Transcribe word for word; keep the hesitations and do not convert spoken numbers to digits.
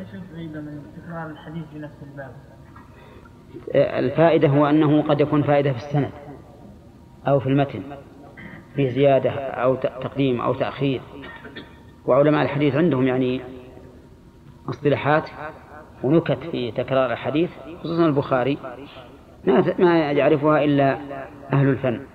ايش الفائدة من تكرار الحديث في نفس الباب؟ الفائدة هو أنه قد يكون فائدة في السند أو في المتن في زيادة أو تقديم أو تأخير. وعلماء الحديث عندهم يعني اصطلاحات ونكت في تكرار الحديث، خصوصا البخاري ما يعرفها إلا أهل الفن.